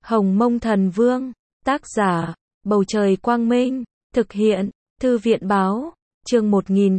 Hồng Mông Thần Vương, tác giả, Bầu Trời Quang Minh, thực hiện, Thư viện Báo, chương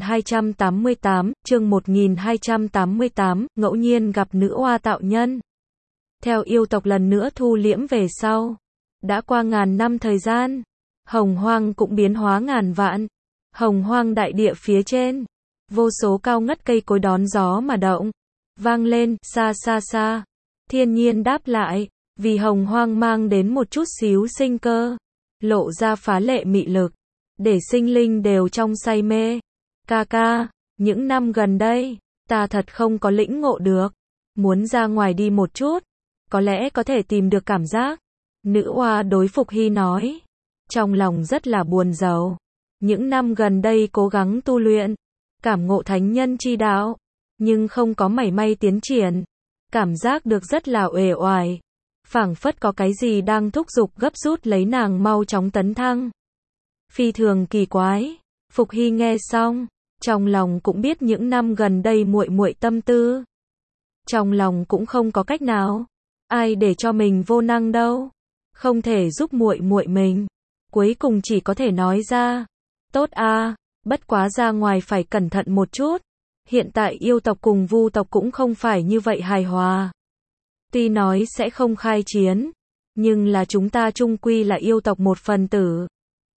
1288, ngẫu nhiên gặp nữ oa tạo nhân. Theo yêu tộc lần nữa thu liễm về sau, đã qua ngàn năm thời gian, Hồng Hoang cũng biến hóa ngàn vạn. Hồng Hoang đại địa phía trên, vô số cao ngất cây cối đón gió mà động, vang lên, xa xa xa. Thiên nhiên đáp lại, vì Hồng Hoang mang đến một chút xíu sinh cơ, lộ ra phá lệ mị lực, để sinh linh đều trong say mê. Ca ca, những năm gần đây, ta thật không có lĩnh ngộ được, muốn ra ngoài đi một chút, có lẽ có thể tìm được cảm giác. Nữ oa đối Phục Hy nói, trong lòng rất là buồn rầu. Những năm gần đây cố gắng tu luyện, cảm ngộ thánh nhân chi đạo, nhưng không có mảy may tiến triển. Cảm giác được rất là uể oải, phảng phất có cái gì đang thúc giục gấp rút lấy nàng mau chóng tấn thăng. Phi thường kỳ quái. Phục Hy nghe xong, trong lòng cũng biết những năm gần đây muội muội tâm tư. Trong lòng cũng không có cách nào, ai để cho mình vô năng đâu, không thể giúp muội muội mình. Cuối cùng chỉ có thể nói ra, tốt a, bất quá ra ngoài phải cẩn thận một chút. Hiện tại yêu tộc cùng vu tộc cũng không phải như vậy hài hòa. Tuy nói sẽ không khai chiến, nhưng là chúng ta chung quy là yêu tộc một phần tử.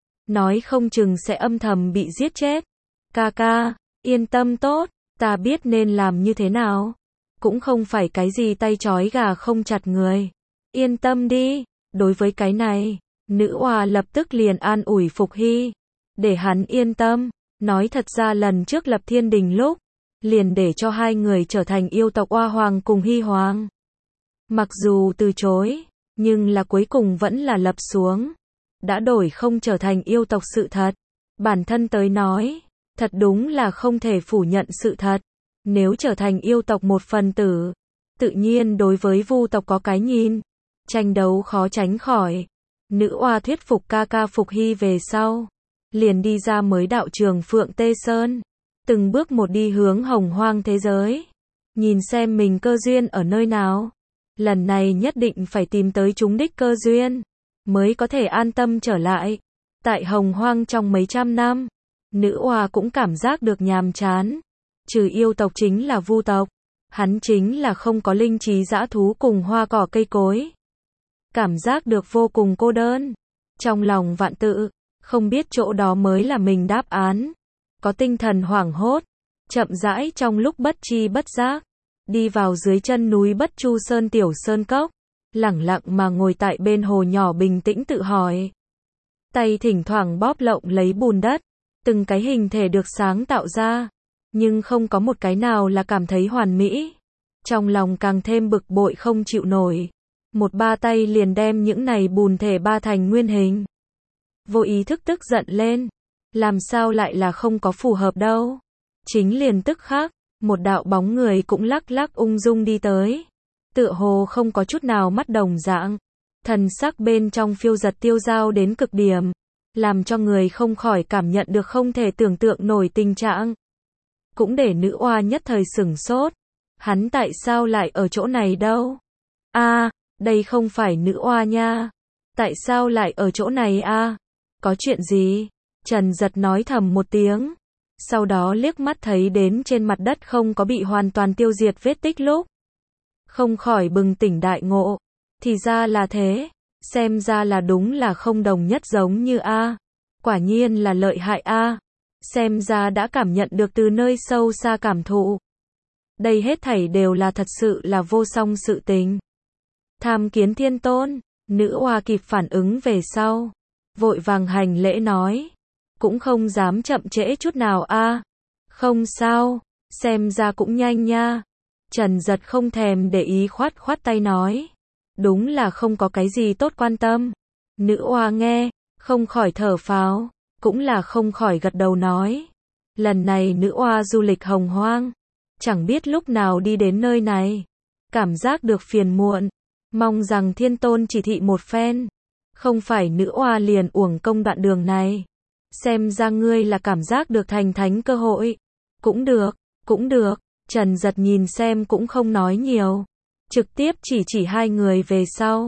Nói không chừng sẽ âm thầm bị giết chết. Ca ca, yên tâm tốt, ta biết nên làm như thế nào. Cũng không phải cái gì tay trói gà không chặt người. Yên tâm đi, đối với cái này, nữ oa lập tức liền an ủi Phục Hy, để hắn yên tâm. Nói thật ra lần trước lập thiên đình lúc, liền để cho hai người trở thành yêu tộc Oa Hoàng cùng Hy Hoàng. Mặc dù từ chối, nhưng là cuối cùng vẫn là lập xuống. Đã đổi không trở thành yêu tộc sự thật. Bản thân tới nói, thật đúng là không thể phủ nhận sự thật. Nếu trở thành yêu tộc một phần tử, tự nhiên đối với vu tộc có cái nhìn. Tranh đấu khó tránh khỏi. Nữ oa thuyết phục ca ca Phục Hy về sau, liền đi ra mới đạo trường Phượng Tê Sơn. Từng bước một đi hướng Hồng Hoang thế giới. Nhìn xem mình cơ duyên ở nơi nào. Lần này nhất định phải tìm tới trúng đích cơ duyên, mới có thể an tâm trở lại. Tại Hồng Hoang trong mấy trăm năm, nữ oa cũng cảm giác được nhàm chán. Trừ yêu tộc chính là vu tộc. Hắn chính là không có linh trí dã thú cùng hoa cỏ cây cối. Cảm giác được vô cùng cô đơn. Trong lòng vạn tự, không biết chỗ đó mới là mình đáp án. Có tinh thần hoảng hốt, chậm rãi trong lúc bất tri bất giác, đi vào dưới chân núi Bất Chu Sơn tiểu sơn cốc, lẳng lặng mà ngồi tại bên hồ nhỏ bình tĩnh tự hỏi. Tay thỉnh thoảng bóp lộng lấy bùn đất, từng cái hình thể được sáng tạo ra, nhưng không có một cái nào là cảm thấy hoàn mỹ. Trong lòng càng thêm bực bội không chịu nổi, một ba tay liền đem những này bùn thể ba thành nguyên hình. Vô ý thức tức giận lên. Làm sao lại là không có phù hợp đâu. Chính liền tức khắc, một đạo bóng người cũng lắc lắc ung dung đi tới. Tựa hồ không có chút nào mắt đồng dạng. Thần sắc bên trong phiêu giật tiêu dao đến cực điểm. Làm cho người không khỏi cảm nhận được không thể tưởng tượng nổi tình trạng. Cũng để nữ oa nhất thời sửng sốt. Hắn tại sao lại ở chỗ này đâu? A, đây không phải nữ oa nha. Tại sao lại ở chỗ này a? Có chuyện gì? Trần Giật nói thầm một tiếng, sau đó liếc mắt thấy đến trên mặt đất không có bị hoàn toàn tiêu diệt vết tích lúc. Không khỏi bừng tỉnh đại ngộ, thì ra là thế, xem ra là đúng là không đồng nhất giống như A. Quả nhiên là lợi hại A, xem ra đã cảm nhận được từ nơi sâu xa cảm thụ. Đây hết thảy đều là thật sự là vô song sự tình. Tham kiến thiên tôn, nữ oa kịp phản ứng về sau, vội vàng hành lễ nói. Cũng không dám chậm trễ chút nào a. Không sao, xem ra cũng nhanh nha. Trần Giật không thèm để ý khoát khoát tay nói. Đúng là không có cái gì tốt quan tâm. Nữ oa nghe, không khỏi thở phào, cũng là không khỏi gật đầu nói. Lần này nữ oa du lịch Hồng Hoang, chẳng biết lúc nào đi đến nơi này. Cảm giác được phiền muộn, mong rằng thiên tôn chỉ thị một phen. Không phải nữ oa liền uổng công đoạn đường này. Xem ra ngươi là cảm giác được thành thánh cơ hội. Cũng được, cũng được. Trần Giật nhìn xem cũng không nói nhiều. Trực tiếp chỉ hai người về sau.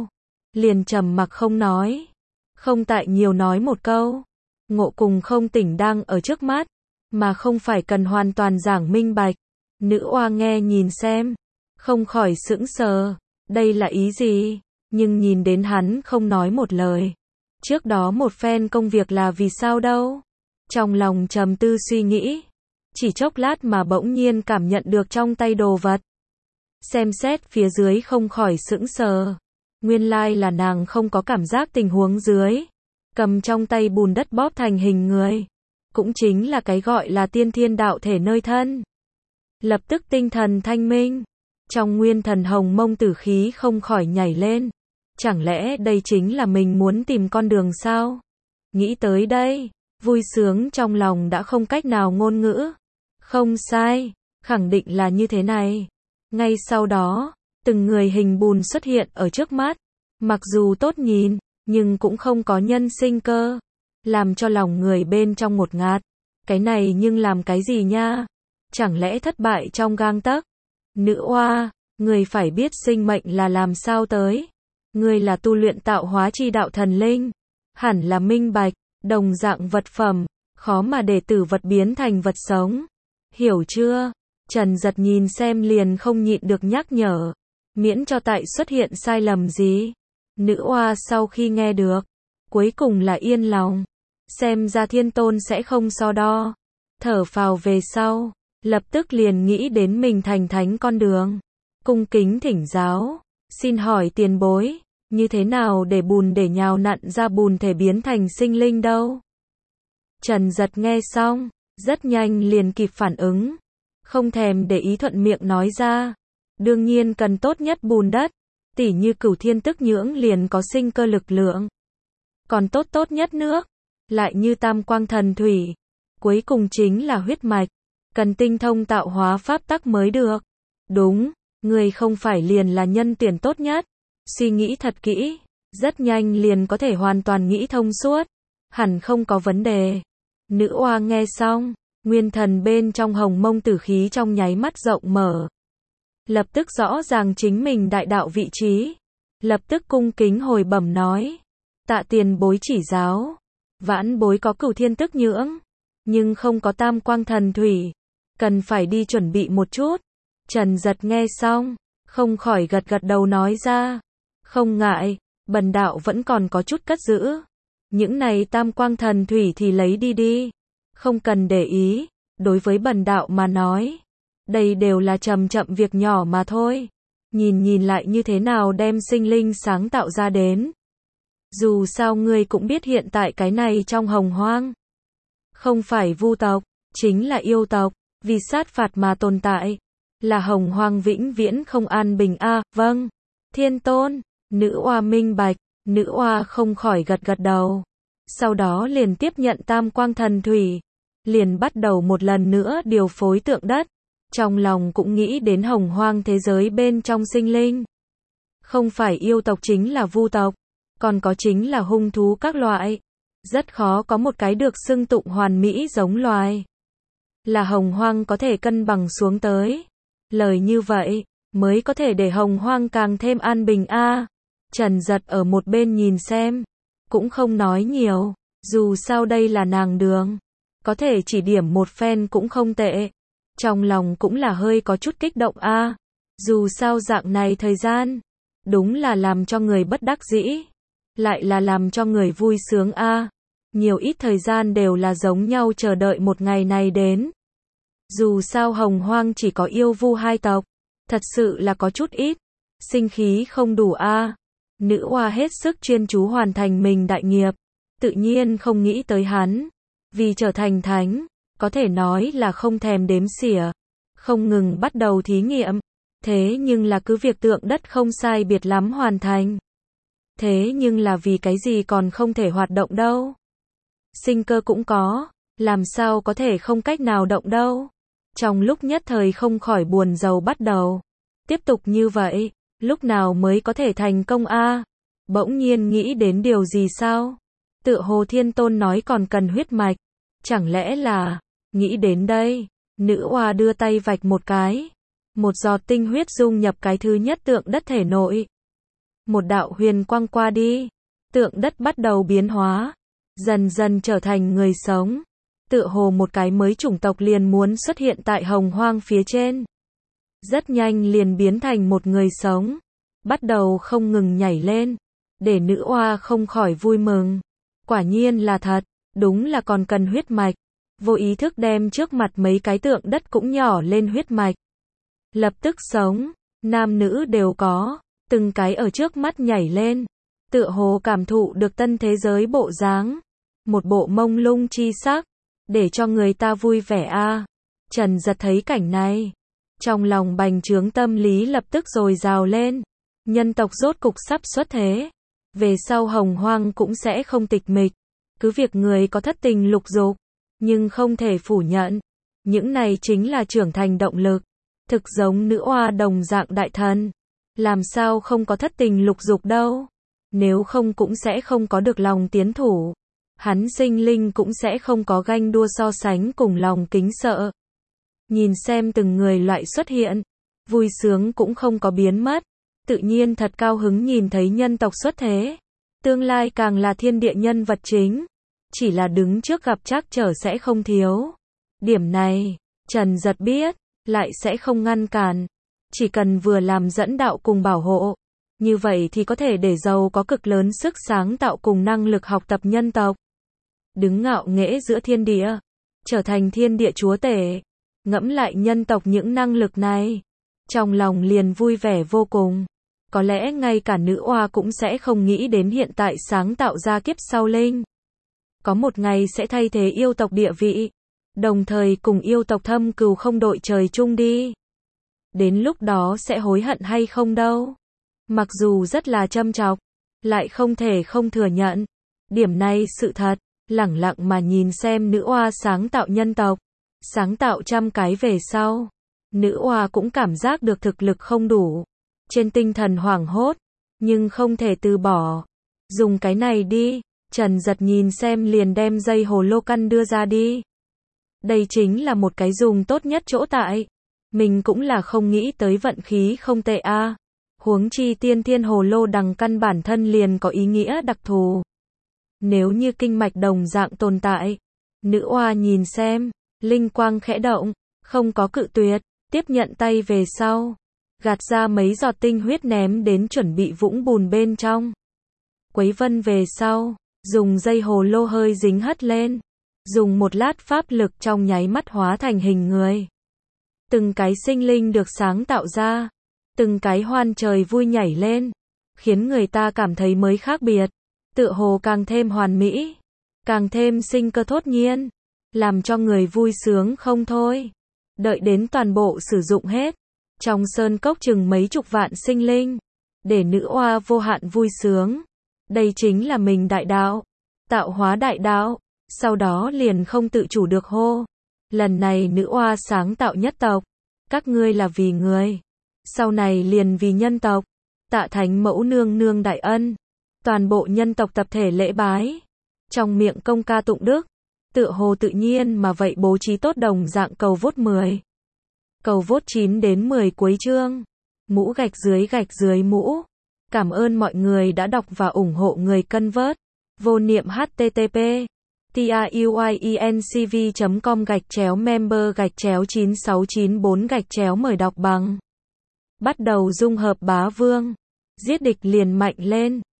liền trầm mặc không nói. Không tại nhiều nói một câu. Ngộ cùng không tỉnh đang ở trước mắt, mà không phải cần hoàn toàn giảng minh bạch. Nữ oa nghe nhìn xem, không khỏi sững sờ, đây là ý gì? Nhưng nhìn đến hắn không nói một lời. Trước đó một phen công việc là vì sao đâu? Trong lòng trầm tư suy nghĩ, chỉ chốc lát mà bỗng nhiên cảm nhận được trong tay đồ vật. Xem xét phía dưới không khỏi sững sờ. Nguyên lai là nàng không có cảm giác tình huống dưới. Cầm trong tay bùn đất bóp thành hình người. Cũng chính là cái gọi là tiên thiên đạo thể nơi thân. Lập tức tinh thần thanh minh. Trong nguyên thần hồng mông tử khí không khỏi nhảy lên. Chẳng lẽ đây chính là mình muốn tìm con đường sao? Nghĩ tới đây, vui sướng trong lòng đã không cách nào ngôn ngữ. Không sai, khẳng định là như thế này. Ngay sau đó, từng người hình bùn xuất hiện ở trước mắt. Mặc dù tốt nhìn, nhưng cũng không có nhân sinh cơ. Làm cho lòng người bên trong một ngạt. Cái này nhưng làm cái gì nha? Chẳng lẽ thất bại trong gang tấc? Nữ oa, người phải biết sinh mệnh là làm sao tới. Người là tu luyện tạo hóa chi đạo thần linh. Hẳn là minh bạch, đồng dạng vật phẩm, khó mà để tử vật biến thành vật sống. Hiểu chưa? Trần Giật nhìn xem liền không nhịn được nhắc nhở. Miễn cho tại xuất hiện sai lầm gì. Nữ oa sau khi nghe được, cuối cùng là yên lòng. Xem ra Thiên Tôn sẽ không so đo. Thở phào về sau, lập tức liền nghĩ đến mình thành thánh con đường. Cung kính thỉnh giáo. Xin hỏi tiền bối, như thế nào để bùn để nhào nặn ra bùn thể biến thành sinh linh đâu? Trần Giật nghe xong, rất nhanh liền kịp phản ứng. Không thèm để ý thuận miệng nói ra. Đương nhiên cần tốt nhất bùn đất. Tỉ như Cửu Thiên Tức Nhưỡng liền có sinh cơ lực lượng. Còn tốt nhất nước. Lại như Tam Quang Thần Thủy. Cuối cùng chính là huyết mạch. Cần tinh thông tạo hóa pháp tắc mới được. Đúng, người không phải liền là nhân tuyển tốt nhất. Suy nghĩ thật kỹ. Rất nhanh liền có thể hoàn toàn nghĩ thông suốt. Hẳn không có vấn đề. Nữ oa nghe xong. Nguyên thần bên trong hồng mông tử khí trong nháy mắt rộng mở. Lập tức rõ ràng chính mình đại đạo vị trí. Lập tức cung kính hồi bẩm nói. Tạ tiền bối chỉ giáo. Vãn bối có Cửu Thiên Tức Nhưỡng. Nhưng không có Tam Quang Thần Thủy. Cần phải đi chuẩn bị một chút. Trần Giật nghe xong. Không khỏi gật gật đầu nói ra. Không ngại. Bần đạo vẫn còn có chút cất giữ. Những này Tam Quang Thần Thủy thì lấy đi. Không cần để ý. Đối với bần đạo mà nói. Đây đều là chậm việc nhỏ mà thôi. Nhìn lại như thế nào đem sinh linh sáng tạo ra đến. Dù sao ngươi cũng biết hiện tại cái này trong hồng hoang. Không phải vu tộc, chính là yêu tộc. Vì sát phạt mà tồn tại. Là hồng hoang vĩnh viễn không an bình a. Vâng. Thiên Tôn. Nữ oa minh bạch. Nữ oa không khỏi gật đầu. Sau đó liền tiếp nhận Tam Quang Thần Thủy. Liền bắt đầu một lần nữa điều phối tượng đất. Trong lòng cũng nghĩ đến hồng hoang thế giới bên trong sinh linh. Không phải yêu tộc chính là vu tộc. Còn có chính là hung thú các loại. Rất khó có một cái được xưng tụng hoàn mỹ giống loài. Là hồng hoang có thể cân bằng xuống tới. Lời như vậy, mới có thể để hồng hoang càng thêm an bình a. Trần Giật ở một bên nhìn xem. Cũng không nói nhiều. Dù sao đây là nàng đường. Có thể chỉ điểm một phen cũng không tệ. Trong lòng cũng là hơi có chút kích động a. Dù sao dạng này thời gian. Đúng là làm cho người bất đắc dĩ. Lại là làm cho người vui sướng a. Nhiều ít thời gian đều là giống nhau chờ đợi một ngày này đến. Dù sao hồng hoang chỉ có yêu vu hai tộc. Thật sự là có chút ít. Sinh khí không đủ a. Nữ oa hết sức chuyên chú hoàn thành mình đại nghiệp. Tự nhiên không nghĩ tới hắn. Vì trở thành thánh. Có thể nói là không thèm đếm xỉa. Không ngừng bắt đầu thí nghiệm. Thế nhưng là cứ việc tượng đất không sai biệt lắm hoàn thành. Thế nhưng là vì cái gì còn không thể hoạt động đâu. Sinh cơ cũng có. Làm sao có thể không cách nào động đâu. Trong lúc nhất thời không khỏi buồn rầu bắt đầu. Tiếp tục như vậy. Lúc nào mới có thể thành công a? Bỗng nhiên nghĩ đến điều gì sao? Tựa hồ Thiên Tôn nói còn cần huyết mạch. Chẳng lẽ là... Nghĩ đến đây. Nữ oa đưa tay vạch một cái. Một giọt tinh huyết dung nhập cái thứ nhất tượng đất thể nội. một đạo huyền quang qua đi, tượng đất bắt đầu biến hóa, dần dần trở thành người sống. Tựa hồ một cái mới chủng tộc liền muốn xuất hiện tại hồng hoang phía trên. Rất nhanh liền biến thành một người sống, bắt đầu không ngừng nhảy lên, để nữ oa không khỏi vui mừng. Quả nhiên là thật, đúng là còn cần huyết mạch. Vô ý thức đem trước mặt mấy cái tượng đất cũng nhỏ lên huyết mạch. Lập tức sống, nam nữ đều có, từng cái ở trước mắt nhảy lên, tựa hồ cảm thụ được tân thế giới bộ dáng, một bộ mông lung chi sắc, để cho người ta vui vẻ a. Trần Giật thấy cảnh này, trong lòng bành trướng tâm lý lập tức dồi dào lên. Nhân tộc rốt cục sắp xuất thế, về sau hồng hoang cũng sẽ không tịch mịch, cứ việc người có thất tình lục dục, nhưng không thể phủ nhận, những này chính là trưởng thành động lực, thực giống nữ oa đồng dạng đại thần, làm sao không có thất tình lục dục đâu, nếu không cũng sẽ không có được lòng tiến thủ, hắn sinh linh cũng sẽ không có ganh đua so sánh cùng lòng kính sợ. Nhìn xem từng người loại xuất hiện, vui sướng cũng không có biến mất, tự nhiên thật cao hứng nhìn thấy nhân tộc xuất thế, tương lai càng là thiên địa nhân vật chính, chỉ là đứng trước gặp trắc trở sẽ không thiếu. Điểm này, Trần Giật biết, lại sẽ không ngăn cản, chỉ cần vừa làm dẫn đạo cùng bảo hộ, như vậy thì có thể để giàu có cực lớn sức sáng tạo cùng năng lực học tập nhân tộc. Đứng ngạo nghễ giữa thiên địa, trở thành thiên địa chúa tể, ngẫm lại nhân tộc những năng lực này, trong lòng liền vui vẻ vô cùng. Có lẽ ngay cả nữ oa cũng sẽ không nghĩ đến hiện tại sáng tạo ra kiếp sau linh. Có một ngày sẽ thay thế yêu tộc địa vị, đồng thời cùng yêu tộc thâm cừu không đội trời chung đi. Đến lúc đó sẽ hối hận hay không đâu. Mặc dù rất là châm chọc, lại không thể không thừa nhận. Điểm này sự thật, lẳng lặng mà nhìn xem nữ oa sáng tạo nhân tộc, sáng tạo trăm cái về sau. Nữ oa cũng cảm giác được thực lực không đủ. Trên tinh thần hoảng hốt, nhưng không thể từ bỏ. Dùng cái này đi, Trần Giật nhìn xem liền đem dây hồ lô căn đưa ra đi. Đây chính là một cái dùng tốt nhất chỗ tại. Mình cũng là không nghĩ tới vận khí không tệ a. Huống chi tiên thiên hồ lô đằng căn bản thân liền có ý nghĩa đặc thù. Nếu như kinh mạch đồng dạng tồn tại, nữ oa nhìn xem, linh quang khẽ động, không có cự tuyệt, tiếp nhận tay về sau. Gạt ra mấy giọt tinh huyết ném đến chuẩn bị vũng bùn bên trong. Quấy vân về sau, dùng dây hồ lô hơi dính hất lên. Dùng một lát pháp lực trong nháy mắt hóa thành hình người. Từng cái sinh linh được sáng tạo ra. Từng cái hoan trời vui nhảy lên. Khiến người ta cảm thấy mới khác biệt. Tựa hồ càng thêm hoàn mỹ. Càng thêm sinh cơ thốt nhiên. Làm cho người vui sướng không thôi. Đợi đến toàn bộ sử dụng hết. Trong sơn cốc chừng mấy chục vạn sinh linh, để nữ oa vô hạn vui sướng. Đây chính là mình đại đạo, tạo hóa đại đạo, sau đó liền không tự chủ được hô. Lần này nữ oa sáng tạo nhất tộc, các ngươi là vì người, sau này liền vì nhân tộc, tạ thánh mẫu nương nương đại ân. Toàn bộ nhân tộc tập thể lễ bái, trong miệng công ca tụng đức, tựa hồ tự nhiên mà vậy bố trí tốt đồng dạng cầu vốt 10. Cầu vốt 9 đến 10 cuối chương. Mũ gạch dưới mũ. Cảm ơn mọi người đã đọc và ủng hộ người cân vớt. Vô niệm http tiuyecom/member/9694 mời đọc bằng. Bắt đầu dung hợp bá vương. Giết địch liền mạnh lên.